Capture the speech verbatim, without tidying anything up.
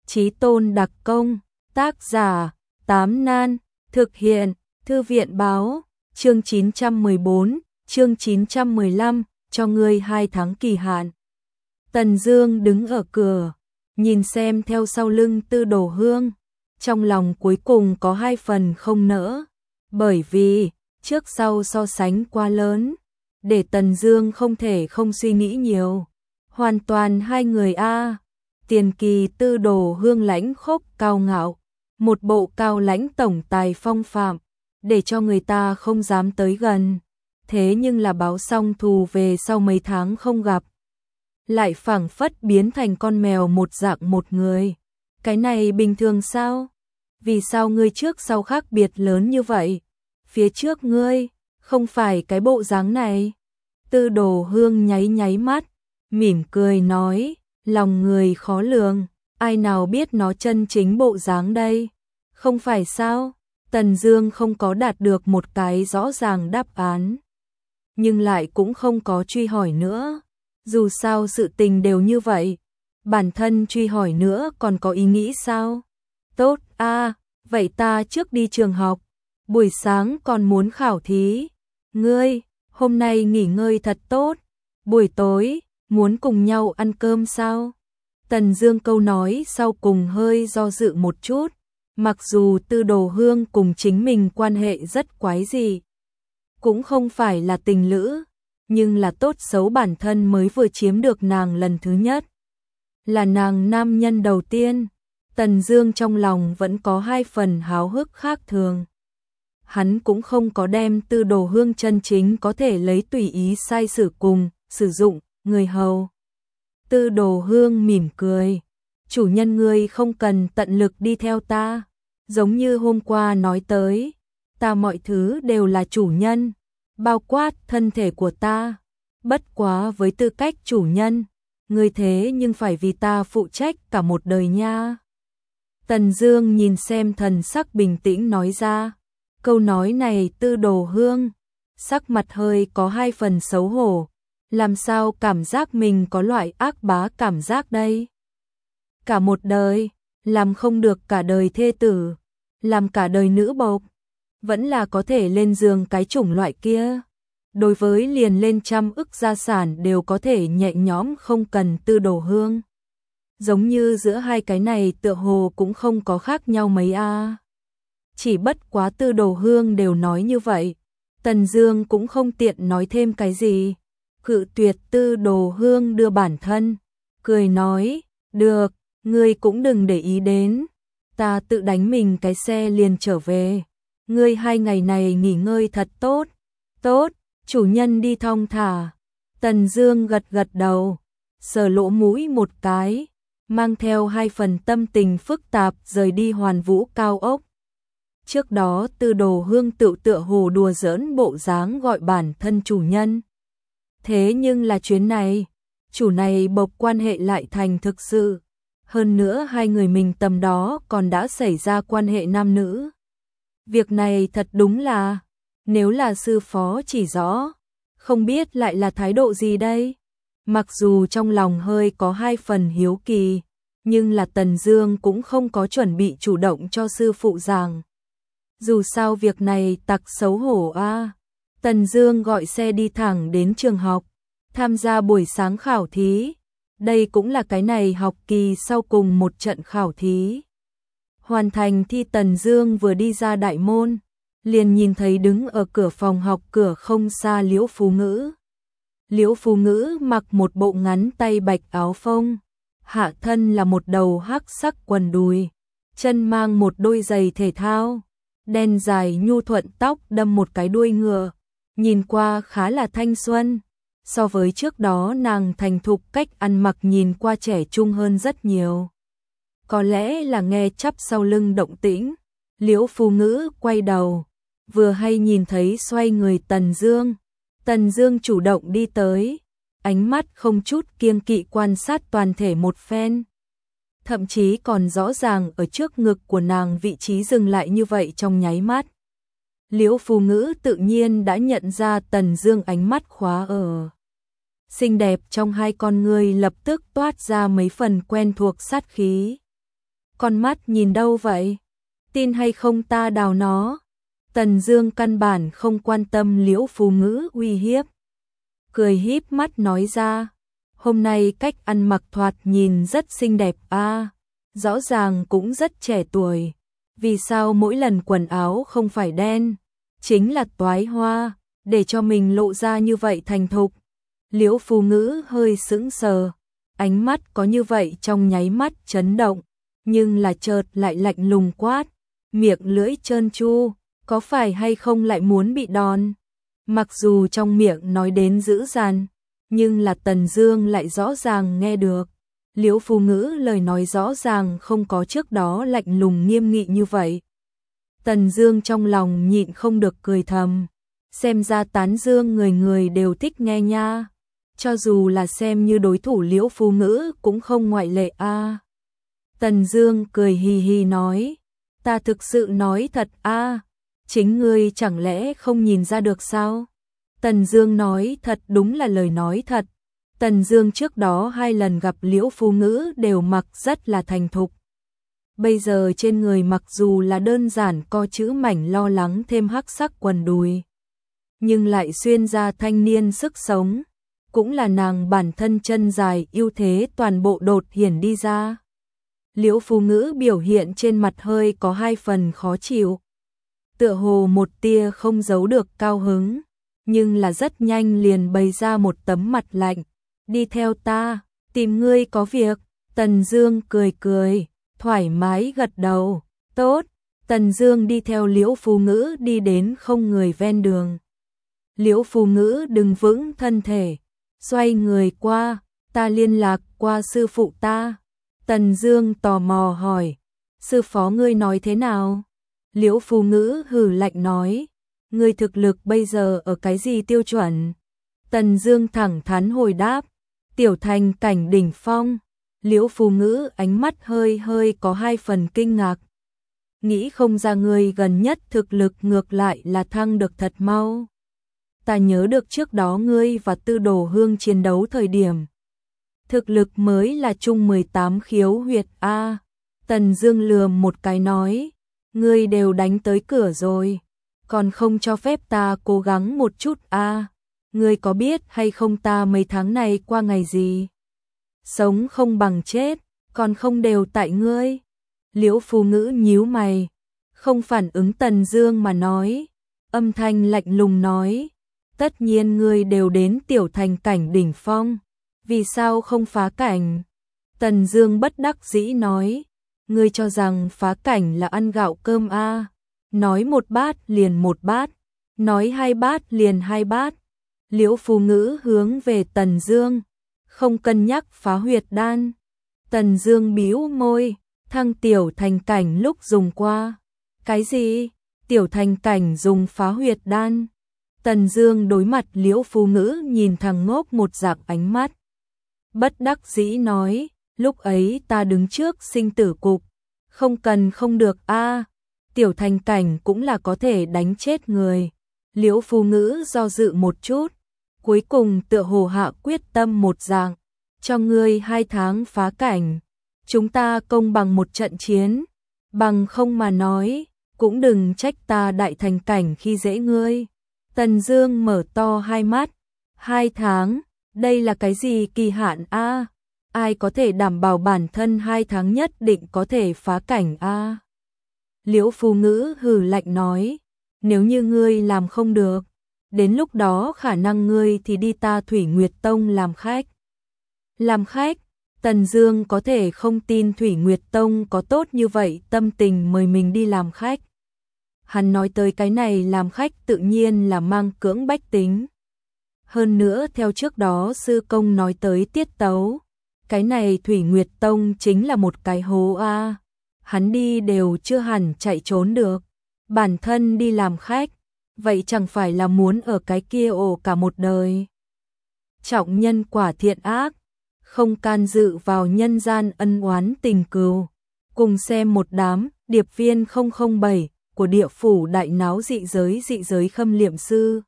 Chí tôn đặc công, tác giả, Tám Nan, thực hiện, Thư viện báo, chương chín trăm mười bốn, chương chín trăm mười lăm, cho ngươi hai tháng kỳ hạn. Tần Dương đứng ở cửa, nhìn xem theo sau lưng Tư Đồ Hương, trong lòng cuối cùng có hai phần không nỡ, bởi vì trước sau so sánh quá lớn, để Tần Dương không thể không suy nghĩ nhiều. Hoàn toàn hai người a. Tiền kỳ Tư Đồ Hương lãnh khốc cao ngạo, một bộ cao lãnh tổng tài phong phạm, để cho người ta không dám tới gần. Thế nhưng là báo xong thù về sau mấy tháng không gặp, lại phảng phất biến thành con mèo một dạng một người. Cái này bình thường sao? Vì sao ngươi trước sau khác biệt lớn như vậy? Phía trước ngươi không phải cái bộ dáng này. Tư Đồ Hương nháy nháy mắt, mỉm cười nói, lòng người khó lường, ai nào biết nó chân chính bộ dáng đây? Không phải sao? Tần Dương không có đạt được một cái rõ ràng đáp án, nhưng lại cũng không có truy hỏi nữa. Dù sao sự tình đều như vậy, bản thân truy hỏi nữa còn có ý nghĩ sao? Tốt a, vậy ta trước đi trường học, buổi sáng còn muốn khảo thí. Ngươi, hôm nay nghỉ ngơi thật tốt, buổi tối muốn cùng nhau ăn cơm sao? Tần Dương câu nói sau cùng hơi do dự một chút, mặc dù Tư Đồ Hương cùng chính mình quan hệ rất quái dị, cũng không phải là tình lữ, nhưng là tốt xấu bản thân mới vừa chiếm được nàng lần thứ nhất, là nàng nam nhân đầu tiên. Tần Dương trong lòng vẫn có hai phần háo hức khác thường. Hắn cũng không có đem Tư Đồ Hương chân chính có thể lấy tùy ý sai sử cùng sử dụng người hầu. Tư Đồ Hương mỉm cười, chủ nhân ngươi không cần tận lực đi theo ta, giống như hôm qua nói tới, ta mọi thứ đều là chủ nhân, bao quát thân thể của ta, bất quá với tư cách chủ nhân, ngươi thế nhưng phải vì ta phụ trách cả một đời nha. Tần Dương nhìn xem thần sắc bình tĩnh nói ra, câu nói này Tư Đồ Hương sắc mặt hơi có hai phần xấu hổ, làm sao cảm giác mình có loại ác bá cảm giác đây? Cả một đời, làm không được cả đời thê tử, làm cả đời nữ bộc, vẫn là có thể lên giường cái chủng loại kia. Đối với liền lên trăm ức gia sản đều có thể nhẹ nhõm không cần Tư Đồ Hương. Giống như giữa hai cái này tựa hồ cũng không có khác nhau mấy a. Chỉ bất quá Tư Đồ Hương đều nói như vậy, Tần Dương cũng không tiện nói thêm cái gì. Cự tuyệt Tư Đồ Hương đưa bản thân, cười nói, được, ngươi cũng đừng để ý đến, ta tự đánh mình cái xe liền trở về, ngươi hai ngày này nghỉ ngơi thật tốt. Tốt, chủ nhân đi thong thả. Tần Dương gật gật đầu, sờ lỗ mũi một cái, mang theo hai phần tâm tình phức tạp rời đi Hoàn Vũ cao ốc. Trước đó Tư Đồ Hương tự tựa hồ đùa giỡn bộ dáng gọi bản thân chủ nhân. Thế nhưng là chuyến này, chủ này bộc quan hệ lại thành thực sự. Hơn nữa hai người mình tầm đó còn đã xảy ra quan hệ nam nữ. Việc này thật đúng là, nếu là sư phó chỉ rõ, không biết lại là thái độ gì đây? Mặc dù trong lòng hơi có hai phần hiếu kỳ, nhưng là Tần Dương cũng không có chuẩn bị chủ động cho sư phụ giảng. Dù sao việc này tặc xấu hổ a. Tần Dương gọi xe đi thẳng đến trường học, tham gia buổi sáng khảo thí. Đây cũng là cái này học kỳ sau cùng một trận khảo thí. Hoàn thành thi Tần Dương vừa đi ra đại môn, liền nhìn thấy đứng ở cửa phòng học cửa không xa Liễu Phú Ngữ. Liễu Phú Ngữ mặc một bộ ngắn tay bạch áo phông, hạ thân là một đầu hắc sắc quần đùi, chân mang một đôi giày thể thao, đen dài nhu thuận tóc đâm một cái đuôi ngựa, nhìn qua khá là thanh xuân. So với trước đó nàng thành thục cách ăn mặc nhìn qua trẻ trung hơn rất nhiều. Có lẽ là nghe chắp sau lưng động tĩnh, Liễu Phú Ngữ quay đầu, vừa hay nhìn thấy xoay người Tần Dương. Tần Dương chủ động đi tới, ánh mắt không chút kiêng kỵ quan sát toàn thể một phen. Thậm chí còn rõ ràng ở trước ngực của nàng vị trí dừng lại như vậy trong nháy mắt. Liễu Phú Ngữ tự nhiên đã nhận ra Tần Dương ánh mắt khóa ở. Xinh đẹp trong hai con ngươi lập tức toát ra mấy phần quen thuộc sát khí. con mắt nhìn đâu vậy? Tin hay không ta đào nó. Tần Dương căn bản không quan tâm Liễu Phù Ngữ uy hiếp. Cười híp mắt nói ra, hôm nay cách ăn mặc thoạt nhìn rất xinh đẹp a, à, rõ ràng cũng rất trẻ tuổi. Vì sao mỗi lần quần áo không phải đen, chính là toái hoa, để cho mình lộ ra như vậy thành thục. Liễu Phù Ngữ hơi sững sờ, ánh mắt có như vậy trong nháy mắt chấn động, nhưng là chợt lại lạnh lùng quát, miệng lưỡi trơn tru, có phải hay không lại muốn bị đòn? Mặc dù trong miệng nói đến dữ dằn, nhưng là Tần Dương lại rõ ràng nghe được. Liễu Phù Ngữ lời nói rõ ràng không có trước đó lạnh lùng nghiêm nghị như vậy. Tần Dương trong lòng nhịn không được cười thầm, xem ra tán dương người người đều thích nghe nha, cho dù là xem như đối thủ Liễu Phù Ngữ cũng không ngoại lệ a. À. Tần Dương cười hì hì nói, ta thực sự nói thật a, à, chính ngươi chẳng lẽ không nhìn ra được sao? Tần Dương nói thật đúng là lời nói thật. Tần Dương trước đó hai lần gặp Liễu Phù Ngữ đều mặc rất là thành thục. Bây giờ trên người mặc dù là đơn giản co chữ mảnh lo lắng thêm hắc sắc quần đùi, nhưng lại xuyên ra thanh niên sức sống, cũng là nàng bản thân chân dài ưu thế toàn bộ đột hiển đi ra. Liễu Phù Ngữ biểu hiện trên mặt hơi có hai phần khó chịu, tựa hồ một tia không giấu được cao hứng, nhưng là rất nhanh liền bày ra một tấm mặt lạnh, đi theo ta, tìm ngươi có việc. Tần Dương cười cười, thoải mái gật đầu, tốt. Tần Dương đi theo Liễu Phù Ngữ đi đến không người ven đường. Liễu Phù Ngữ đứng vững thân thể, xoay người qua, ta liên lạc qua sư phụ ta. Tần Dương tò mò hỏi, sư phó ngươi nói thế nào? Liễu Phù Ngữ hừ lạnh nói, ngươi thực lực bây giờ ở cái gì tiêu chuẩn? Tần Dương thẳng thắn hồi đáp, tiểu thành cảnh đỉnh phong. Liễu Phù Ngữ ánh mắt hơi hơi có hai phần kinh ngạc. Nghĩ không ra ngươi gần nhất thực lực ngược lại là thăng được thật mau. Ta nhớ được trước đó ngươi và Tư Đồ Hương chiến đấu thời điểm, thực lực mới là trung mười tám khiếu huyệt a. Tần Dương lườm một cái nói, ngươi đều đánh tới cửa rồi, còn không cho phép ta cố gắng một chút a. Ngươi có biết hay không ta mấy tháng này qua ngày gì? Sống không bằng chết, còn không đều tại ngươi. Liễu Phù Ngữ nhíu mày, không phản ứng Tần Dương mà nói, âm thanh lạnh lùng nói, tất nhiên ngươi đều đến tiểu thành cảnh đỉnh phong, vì sao không phá cảnh? Tần Dương bất đắc dĩ nói, ngươi cho rằng phá cảnh là ăn gạo cơm a? À? Nói một bát liền một bát, nói hai bát liền hai bát. Liễu Phù Ngữ hướng về Tần Dương, không cân nhắc phá huyệt đan. Tần Dương bĩu môi, thăng tiểu thành cảnh lúc dùng qua. Cái gì? Tiểu thành cảnh dùng phá huyệt đan? Tần Dương đối mặt Liễu Phù Ngữ nhìn thằng ngốc một dạng ánh mắt. Bất đắc dĩ nói, lúc ấy ta đứng trước sinh tử cục, không cần không được a, à, tiểu thành cảnh cũng là có thể đánh chết người. Liễu Phù Ngữ do dự một chút, cuối cùng tựa hồ hạ quyết tâm một dạng, cho ngươi hai tháng phá cảnh, chúng ta công bằng một trận chiến, bằng không mà nói, cũng đừng trách ta đại thành cảnh khi dễ ngươi. Tần Dương mở to hai mắt, hai tháng, đây là cái gì kỳ hạn a? À? Ai có thể đảm bảo bản thân hai tháng nhất định có thể phá cảnh a? À? Liễu Phù Ngữ hừ lạnh nói, nếu như ngươi làm không được, đến lúc đó khả năng ngươi thì đi ta Thủy Nguyệt Tông làm khách. Làm khách? Tần Dương có thể không tin Thủy Nguyệt Tông có tốt như vậy tâm tình mời mình đi làm khách. Hắn nói tới cái này làm khách tự nhiên là mang cưỡng bách tính. Hơn nữa theo trước đó sư công nói tới tiết tấu, cái này Thủy Nguyệt Tông chính là một cái hố a. Hắn đi đều chưa hẳn chạy trốn được, bản thân đi làm khách, vậy chẳng phải là muốn ở cái kia ổ cả một đời. Trọng nhân quả thiện ác, không can dự vào nhân gian ân oán tình cừu. Cùng xem một đám điệp viên không không bảy của địa phủ đại náo dị giới dị giới khâm liệm sư.